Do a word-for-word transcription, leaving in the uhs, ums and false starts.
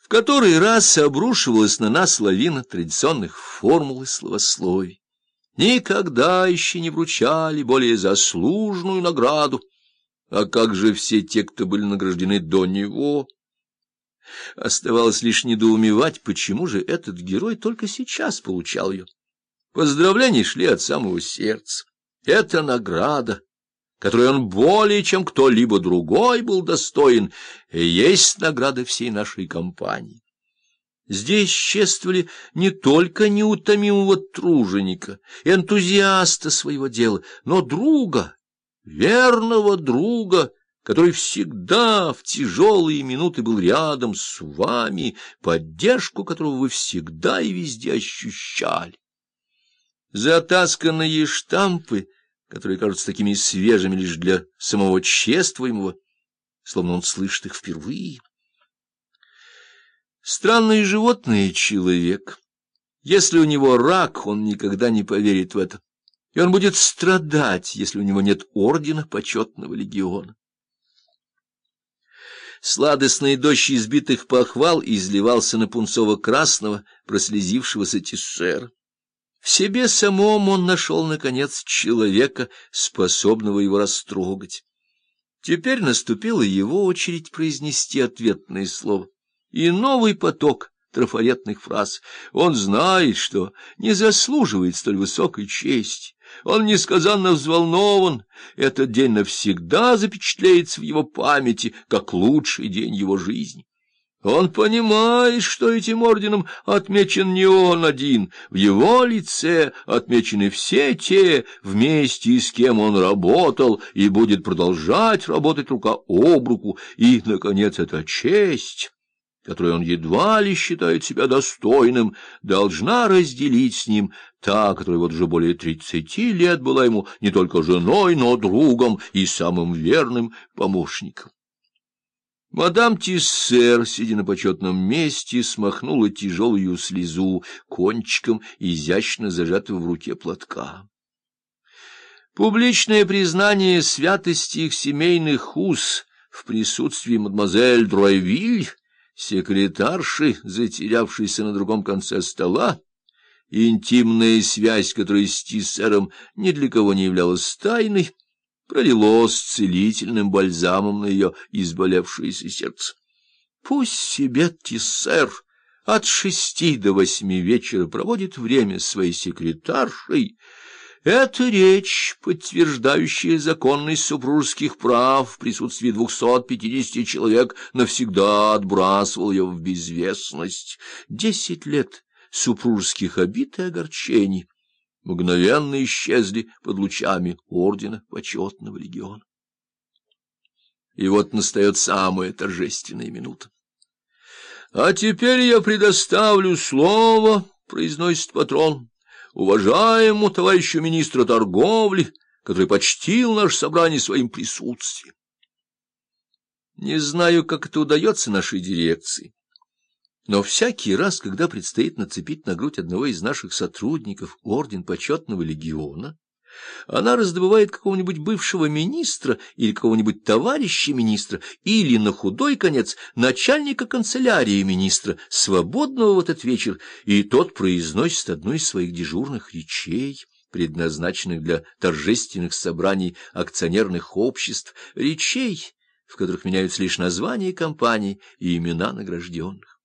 В который раз обрушивалась на нас лавина традиционных формул и словословий. Никогда еще не вручали более заслуженную награду. А как же все те, кто были награждены до него? Оставалось лишь недоумевать, почему же этот герой только сейчас получал ее. Поздравления шли от самого сердца. Это награда, которой он более чем кто-либо другой был достоин, и есть награда всей нашей компании. Здесь чествовали не только неутомимого труженика, энтузиаста своего дела, но друга, верного друга, который всегда в тяжелые минуты был рядом с вами, поддержку которого вы всегда и везде ощущали. Затасканные штампы, которые кажутся такими свежими лишь для самого чествуемого, словно он слышит их впервые. Странное животное — человек. Если у него рак, он никогда не поверит в это, и он будет страдать, если у него нет ордена почетного легиона. Сладостный дождь избитых похвал изливался на пунцово-красного, прослезившегося Тиссера. В себе самом он нашел, наконец, человека, способного его растрогать. Теперь наступила его очередь произнести ответное слово. И новый поток трафаретных фраз. Он знает, что не заслуживает столь высокой чести. Он несказанно взволнован. Этот день навсегда запечатлеется в его памяти, как лучший день его жизни. Он понимает, что этим орденом отмечен не он один, в его лице отмечены все те, вместе с кем он работал и будет продолжать работать рука об руку, и, наконец, эта честь, которой он едва ли считает себя достойным, должна разделить с ним та, которая вот уже более тридцати лет была ему не только женой, но другом и самым верным помощником. Мадам Тиссер, сидя на почетном месте, смахнула тяжелую слезу кончиком изящно зажатого в руке платка. Публичное признание святости их семейных уз в присутствии мадемуазель Дройвиль, секретарши, затерявшейся на другом конце стола, интимная связь, которая с Тиссером ни для кого не являлась тайной, пролилось целительным бальзамом на ее изболевшееся сердце. Пусть себе Тиссер от шести до восьми вечера проводит время с своей секретаршей. Эта речь, подтверждающая законность супружеских прав в присутствии двухсот пятидесяти человек, навсегда отбрасывала ее в безвестность. Десять лет супружеских обид и огорчений мгновенно исчезли под лучами ордена почетного легиона. И вот настает самая торжественная минута. — А теперь я предоставлю слово, — произносит патрон, — уважаемому товарищу министру торговли, который почтил наше собрание своим присутствием. Не знаю, как это удается нашей дирекции, но всякий раз, когда предстоит нацепить на грудь одного из наших сотрудников орден почетного легиона, она раздобывает какого-нибудь бывшего министра или какого-нибудь товарища министра, или, на худой конец, начальника канцелярии министра, свободного в этот вечер, и тот произносит одну из своих дежурных речей, предназначенных для торжественных собраний акционерных обществ, речей, в которых меняются лишь названия компаний и имена награжденных.